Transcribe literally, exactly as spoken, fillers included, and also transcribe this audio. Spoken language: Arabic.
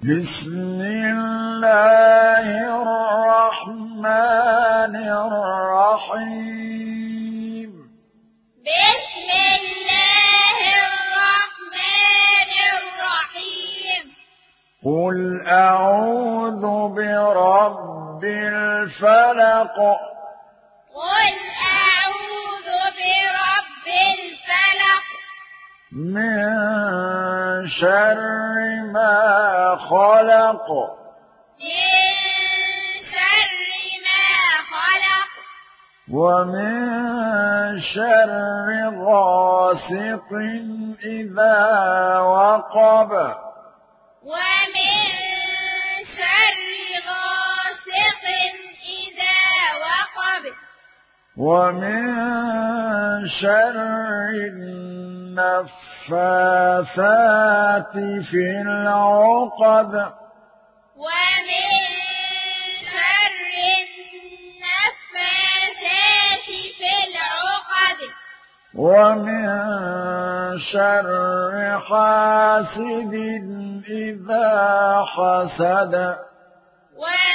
بسم الله الرحمن الرحيم بسم الله الرحمن الرحيم قل أعوذ برب الفلق قل أعوذ برب الفلق من شر ما خلق من شر ما خلق ومن شر غاسق إذا وقب ومن شر غاسق إذا وقب ومن شر النفاثات في العقد ومن شر النفاثات في العقد ومن شر حاسد إذا حسد ومن